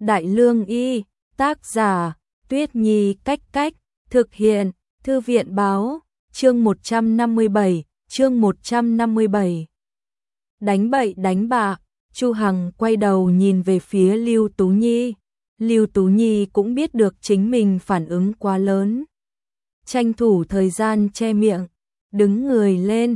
Đại Lương Y, tác giả, Tuyết Nhi Cách Cách, thực hiện, Thư viện Báo, chương 157, chương 157. Đánh bậy đánh bạ, Chu Hằng quay đầu nhìn về phía Lưu Tú Nhi. Lưu Tú Nhi cũng biết được chính mình phản ứng quá lớn. Tranh thủ thời gian che miệng, đứng người lên,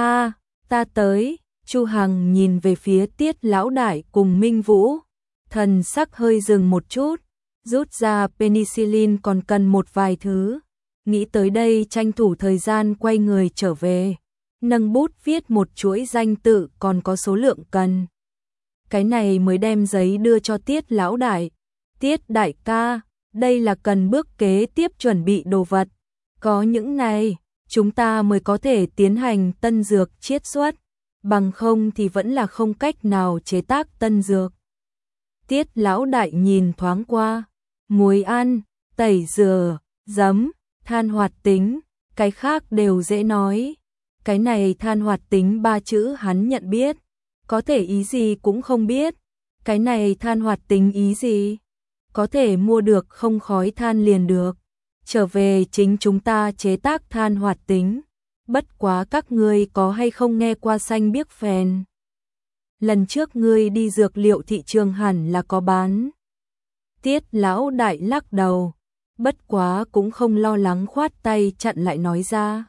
ta tới. Chu Hằng nhìn về phía Tiết lão đại cùng Minh Vũ, thần sắc hơi dừng một chút, rút ra penicillin còn cần một vài thứ. Nghĩ tới đây tranh thủ thời gian quay người trở về, nâng bút viết một chuỗi danh tự còn có số lượng cần. Cái này mới đem giấy đưa cho Tiết lão đại. Tiết đại ca, đây là cần bước kế tiếp chuẩn bị đồ vật. Có những này, chúng ta mới có thể tiến hành tân dược chiết xuất, bằng không thì vẫn là không cách nào chế tác tân dược. Tiết lão đại nhìn thoáng qua, muối ăn, tẩy rửa, giấm, than hoạt tính, cái khác đều dễ nói. Cái này than hoạt tính 3 chữ hắn nhận biết, có thể ý gì cũng không biết. Cái này than hoạt tính ý gì? Có thể mua được không khói than liền được. Trở về chính chúng ta chế tác than hoạt tính. Bất quá các ngươi có hay không nghe qua xanh biếc phèn? Lần trước ngươi đi dược liệu thị trường hẳn là có bán. Tiết lão đại lắc đầu, bất quá cũng không lo lắng, khoát tay chặn lại nói ra.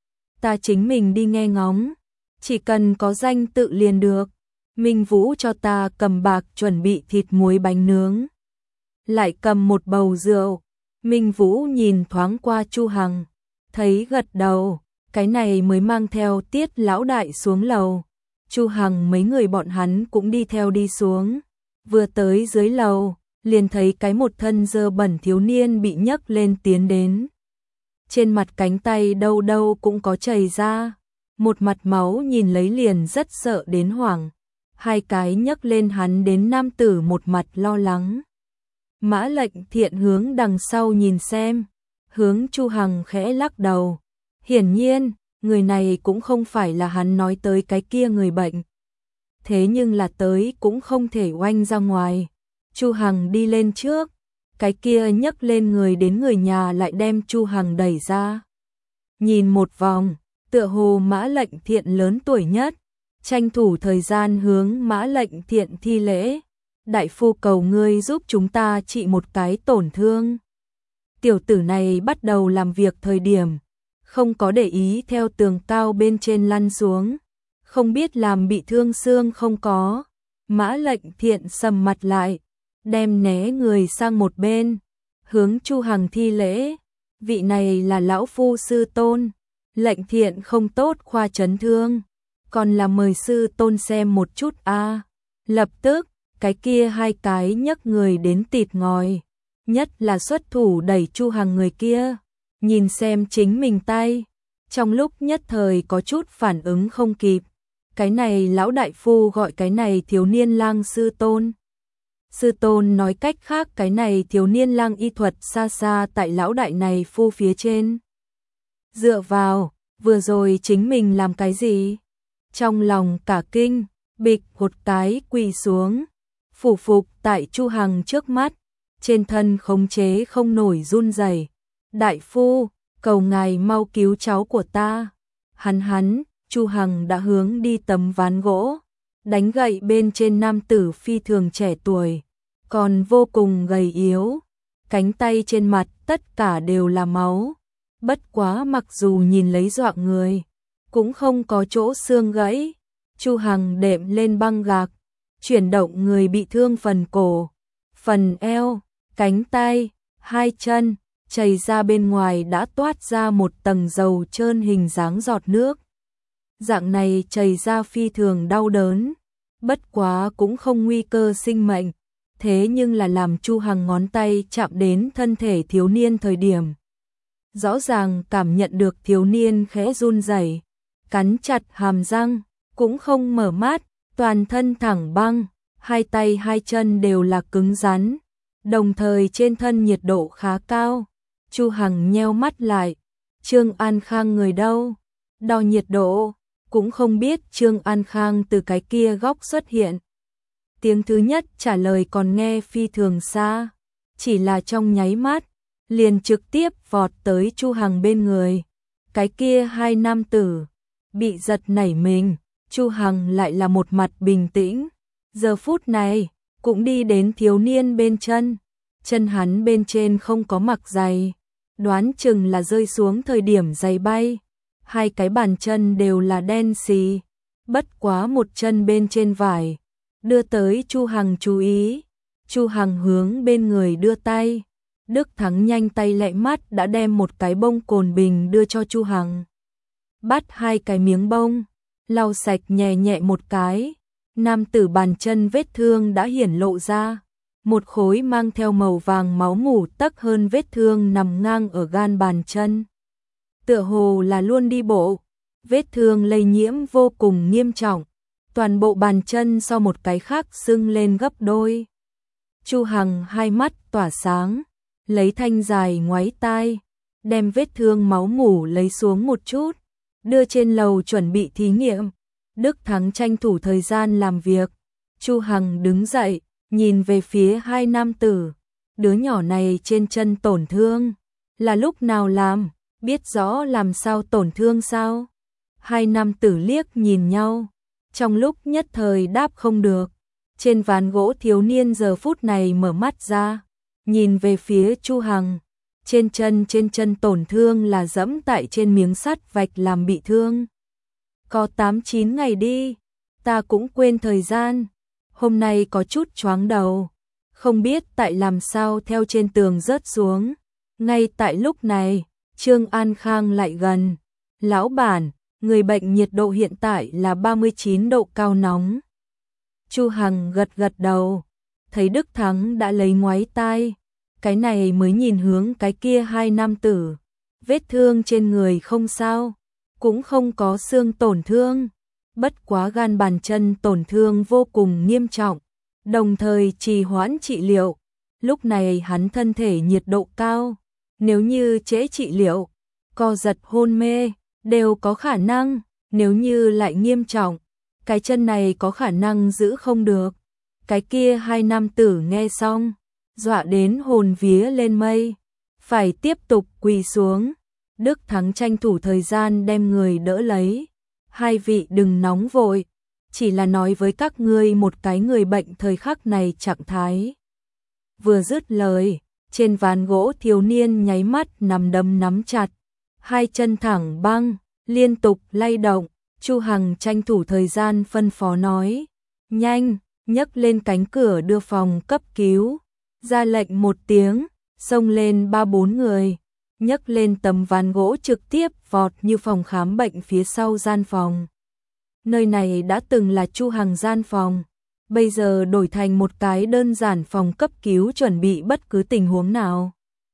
Ta chính mình đi nghe ngóng, chỉ cần có danh tự liền được. Minh Vũ cho ta cầm bạc chuẩn bị thịt muối bánh nướng, lại cầm một bầu rượu. Minh Vũ nhìn thoáng qua Chu Hằng, thấy gật đầu, cái này mới mang theo Tiết lão đại xuống lầu. Chu Hằng mấy người bọn hắn cũng đi theo đi xuống. Vừa tới dưới lầu, liền thấy cái một thân dơ bẩn thiếu niên bị nhấc lên tiến đến. Trên mặt cánh tay đâu đâu cũng có chảy ra, một mặt máu nhìn lấy liền rất sợ đến hoảng. Hai cái nhấc lên hắn đến nam tử một mặt lo lắng. Mã Lệnh Thiện hướng đằng sau nhìn xem, hướng Chu Hằng khẽ lắc đầu. Hiển nhiên, người này cũng không phải là hắn nói tới cái kia người bệnh. Thế nhưng là tới cũng không thể oanh ra ngoài. Chu Hằng đi lên trước, cái kia nhấc lên người đến người nhà lại đem Chu Hằng đẩy ra. Nhìn một vòng, tựa hồ Mã Lệnh Thiện lớn tuổi nhất, tranh thủ thời gian hướng Mã Lệnh Thiện thi lễ. Đại phu cầu ngươi giúp chúng ta trị một cái tổn thương. Tiểu tử này bắt đầu làm việc thời điểm, không có để ý theo tường cao bên trên lăn xuống, không biết làm bị thương xương không có. Mã Lệnh Thiện sầm mặt lại, đem né người sang một bên, hướng Chu Hằng thi lễ. Vị này là lão phu sư tôn, Lệnh Thiện không tốt khoa chấn thương, còn là mời sư tôn xem một chút a. Lập tức, cái kia hai cái nhấc người đến tịt ngòi, nhất là xuất thủ đẩy Chu Hằng người kia, nhìn xem chính mình tay, trong lúc nhất thời có chút phản ứng không kịp. Cái này lão đại phu gọi cái này thiếu niên lang sư tôn. Sư tôn nói cách khác cái này thiếu niên lang y thuật xa xa tại lão đại này phu phía trên. Dựa vào, vừa rồi chính mình làm cái gì? Trong lòng cả kinh, bịch một cái quỳ xuống, phủ phục tại Chu Hằng trước mắt, trên thân khống chế không nổi run rẩy. Đại phu, cầu ngài mau cứu cháu của ta. Hắn, Chu Hằng đã hướng đi tấm ván gỗ, đánh gậy bên trên nam tử phi thường trẻ tuổi, còn vô cùng gầy yếu, cánh tay trên mặt tất cả đều là máu. Bất quá mặc dù nhìn lấy dọa người, cũng không có chỗ xương gãy. Chu Hằng đệm lên băng gạc, chuyển động người bị thương phần cổ, phần eo, cánh tay, hai chân, chảy ra bên ngoài đã toát ra một tầng dầu trơn hình dáng giọt nước. Dạng này chảy ra phi thường đau đớn, bất quá cũng không nguy cơ sinh mệnh, thế nhưng là làm Chu Hằng ngón tay chạm đến thân thể thiếu niên thời điểm, rõ ràng cảm nhận được thiếu niên khẽ run rẩy, cắn chặt hàm răng, cũng không mở mắt, toàn thân thẳng băng, hai tay hai chân đều là cứng rắn, đồng thời trên thân nhiệt độ khá cao. Chu Hằng nheo mắt lại, Trương An Khang người đâu? Đo nhiệt độ, cũng không biết Trương An Khang từ cái kia góc xuất hiện. Tiếng thứ nhất trả lời còn nghe phi thường xa, chỉ là trong nháy mắt, liền trực tiếp vọt tới Chu Hằng bên người. Cái kia hai nam tử bị giật nảy mình, Chu Hằng lại là một mặt bình tĩnh. Giờ phút này, cũng đi đến thiếu niên bên chân hắn bên trên không có mặc giày, đoán chừng là rơi xuống thời điểm giày bay. Hai cái bàn chân đều là đen xì, bất quá một chân bên trên vải, đưa tới Chu Hằng chú ý. Chu Hằng hướng bên người đưa tay, Đức Thắng nhanh tay lẹ mắt đã đem một cái bông cồn bình đưa cho Chu Hằng. Bắt hai cái miếng bông, lau sạch nhẹ nhẹ một cái, nam tử bàn chân vết thương đã hiển lộ ra, một khối mang theo màu vàng máu mủ tắc hơn vết thương nằm ngang ở gan bàn chân. Tựa hồ là luôn đi bộ, vết thương lây nhiễm vô cùng nghiêm trọng, toàn bộ bàn chân so một cái khác sưng lên gấp đôi. Chu Hằng hai mắt tỏa sáng, lấy thanh dài ngoáy tai, đem vết thương máu mủ lấy xuống một chút, đưa trên lầu chuẩn bị thí nghiệm. Đức Thắng tranh thủ thời gian làm việc. Chu Hằng đứng dậy, nhìn về phía hai nam tử. Đứa nhỏ này trên chân tổn thương, là lúc nào làm, biết rõ làm sao tổn thương sao? Hai nam tử liếc nhìn nhau, trong lúc nhất thời đáp không được. Trên ván gỗ thiếu niên giờ phút này mở mắt ra, nhìn về phía Chu Hằng. Trên chân tổn thương là dẫm tại trên miếng sắt vạch làm bị thương. Có 8-9 ngày đi, ta cũng quên thời gian. Hôm nay có chút choáng đầu, không biết tại làm sao theo trên tường rớt xuống. Ngay tại lúc này, Trương An Khang lại gần. Lão bản, người bệnh nhiệt độ hiện tại là 39 độ cao nóng. Chu Hằng gật gật đầu, thấy Đức Thắng đã lấy ngoáy tai, cái này mới nhìn hướng cái kia hai nam tử. Vết thương trên người không sao, cũng không có xương tổn thương, bất quá gan bàn chân tổn thương vô cùng nghiêm trọng, đồng thời trì hoãn trị liệu. Lúc này hắn thân thể nhiệt độ cao, nếu như trễ trị liệu, co giật hôn mê, đều có khả năng, nếu như lại nghiêm trọng, cái chân này có khả năng giữ không được. Cái kia hai nam tử nghe xong, dọa đến hồn vía lên mây, phải tiếp tục quỳ xuống. Đức Thắng tranh thủ thời gian đem người đỡ lấy. Hai vị đừng nóng vội, chỉ là nói với các ngươi một cái người bệnh thời khắc này trạng thái. Vừa dứt lời, trên ván gỗ thiếu niên nháy mắt nắm đấm nắm chặt, hai chân thẳng băng, liên tục lay động. Chu Hằng tranh thủ thời gian phân phó nói, nhanh, nhấc lên cánh cửa đưa phòng cấp cứu. Ra lệnh một tiếng, xông lên 3-4 người, nhấc lên tấm ván gỗ trực tiếp vọt như phòng khám bệnh phía sau gian phòng. Nơi này đã từng là Chu Hằng gian phòng, bây giờ đổi thành một cái đơn giản phòng cấp cứu chuẩn bị bất cứ tình huống nào.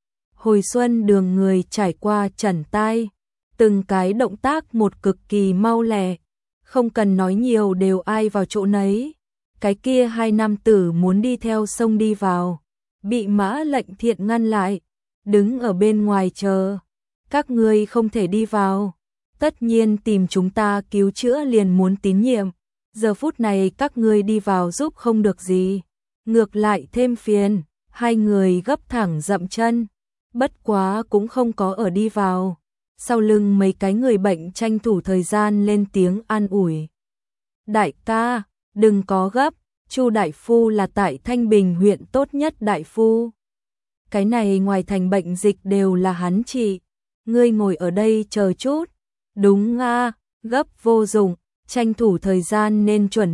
Hồi xuân đường người trải qua chẩn tai, từng cái động tác một cực kỳ mau lẹ, không cần nói nhiều đều ai vào chỗ nấy. Cái kia hai nam tử muốn đi theo xông đi vào, bị Mã Lệnh Thiện ngăn lại, đứng ở bên ngoài chờ. Các ngươi không thể đi vào, tất nhiên tìm chúng ta cứu chữa liền muốn tín nhiệm. Giờ phút này các ngươi đi vào giúp không được gì, ngược lại thêm phiền. Hai người gấp thẳng dậm chân, bất quá cũng không có ở đi vào. Sau lưng mấy cái người bệnh tranh thủ thời gian lên tiếng an ủi. Đại ca, đừng có gấp, Chu đại phu là tại Thanh Bình huyện tốt nhất đại phu. Cái này ngoài thành bệnh dịch đều là hắn trị. Ngươi ngồi ở đây chờ chút. Đúng a, gấp vô dụng, tranh thủ thời gian nên chuẩn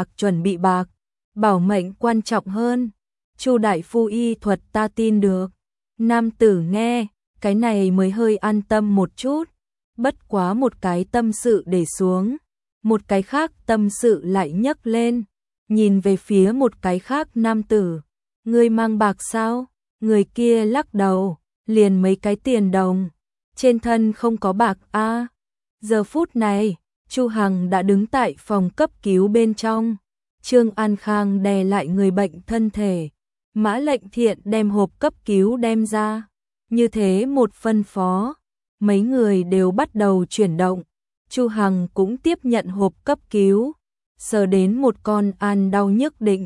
bị bạc. Bảo mệnh quan trọng hơn. Chu đại phu y thuật ta tin được. Nam tử nghe, cái này mới hơi an tâm một chút. Bất quá một cái tâm sự để xuống, một cái khác tâm sự lại nhấc lên. Nhìn về phía một cái khác nam tử, ngươi mang bạc sao? Người kia lắc đầu, liền mấy cái tiền đồng, trên thân không có bạc a. Giờ phút này, Chu Hằng đã đứng tại phòng cấp cứu bên trong. Trương An Khang đè lại người bệnh thân thể, Mã Lệnh Thiện đem hộp cấp cứu đem ra. Như thế một phân phó, mấy người đều bắt đầu chuyển động. Chu Hằng cũng tiếp nhận hộp cấp cứu, sờ đến một con an đau nhức định,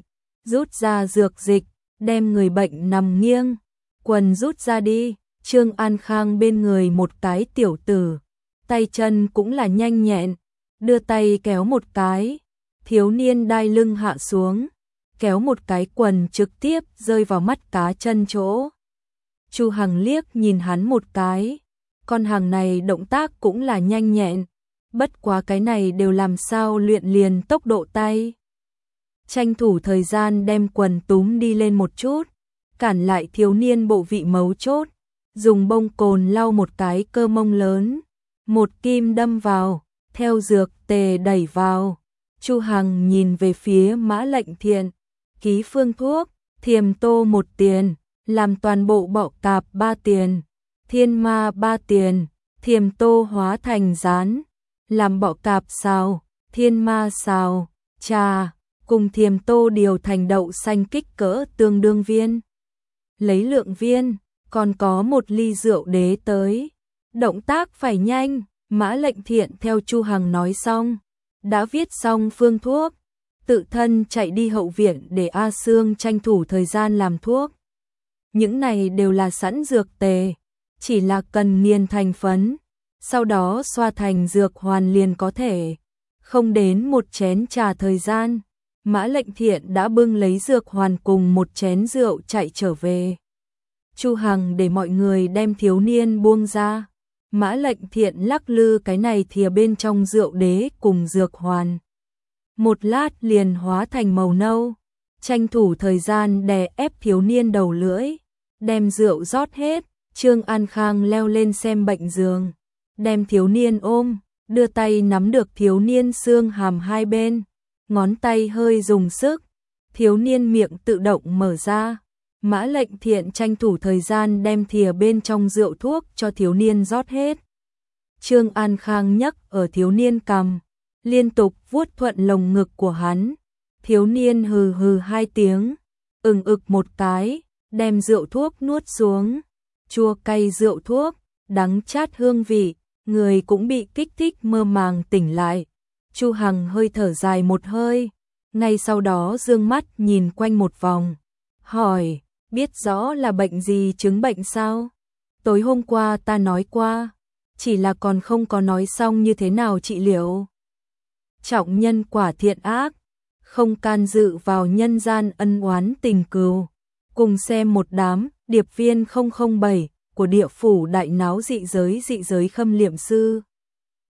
rút ra dược dịch, đem người bệnh nằm nghiêng, quần rút ra đi. Trương An Khang bên người một cái tiểu tử, tay chân cũng là nhanh nhẹn, đưa tay kéo một cái, thiếu niên đai lưng hạ xuống, kéo một cái quần trực tiếp rơi vào mắt cá chân chỗ. Chu Hằng liếc nhìn hắn một cái, con hàng này động tác cũng là nhanh nhẹn, bất quá cái này đều làm sao luyện liền tốc độ tay. Tranh thủ thời gian đem quần túm đi lên một chút, cản lại thiếu niên bộ vị mấu chốt, dùng bông cồn lau một cái cơ mông lớn, một kim đâm vào, theo dược tề đẩy vào. Chu Hằng nhìn về phía Mã Lệnh Thiện, ký phương thuốc, thiềm tô 1 tiền, làm toàn bộ bọ cạp 3 tiền, thiên ma 3 tiền, thiềm tô hóa thành rán, làm bọ cạp xào, thiên ma xào, trà, cùng thiềm tô điều thành đậu xanh kích cỡ tương đương viên. Lấy lượng viên, còn có 1 ly rượu đế tới. Động tác phải nhanh, Mã Lệnh Thiện theo Chu Hằng nói xong, đã viết xong phương thuốc, tự thân chạy đi hậu viện để A Sương tranh thủ thời gian làm thuốc. Những này đều là sẵn dược tề, chỉ là cần nghiền thành phấn, sau đó xoa thành dược hoàn liền có thể. Không đến 1 chén trà thời gian, Mã Lệnh Thiện đã bưng lấy dược hoàn cùng 1 chén rượu chạy trở về. Chu Hằng để mọi người đem thiếu niên buông ra. Mã Lệnh Thiện lắc lư cái này thìa bên trong rượu đế cùng dược hoàn. Một lát liền hóa thành màu nâu, tranh thủ thời gian đè ép thiếu niên đầu lưỡi, đem rượu rót hết. Trương An Khang leo lên xem bệnh giường, đem thiếu niên ôm, đưa tay nắm được thiếu niên xương hàm hai bên, ngón tay hơi dùng sức, thiếu niên miệng tự động mở ra. Mã Lệnh Thiện tranh thủ thời gian đem thìa bên trong rượu thuốc cho thiếu niên rót hết. Trương An Khang nhấc ở thiếu niên cằm, liên tục vuốt thuận lồng ngực của hắn. Thiếu niên hừ hừ 2 tiếng, ực một cái, đem rượu thuốc nuốt xuống. Chua cay rượu thuốc, đắng chát hương vị, người cũng bị kích thích mơ màng tỉnh lại. Chu Hằng hơi thở dài một hơi, ngay sau đó dương mắt nhìn quanh một vòng, hỏi, biết rõ là bệnh gì, chứng bệnh sao? Tối hôm qua ta nói qua, chỉ là còn không có nói xong như thế nào trị liệu. Trọng nhân quả thiện ác, không can dự vào nhân gian ân oán tình cừu. Cùng xem một đám điệp viên 007 của địa phủ đại náo dị giới khâm liệm sư.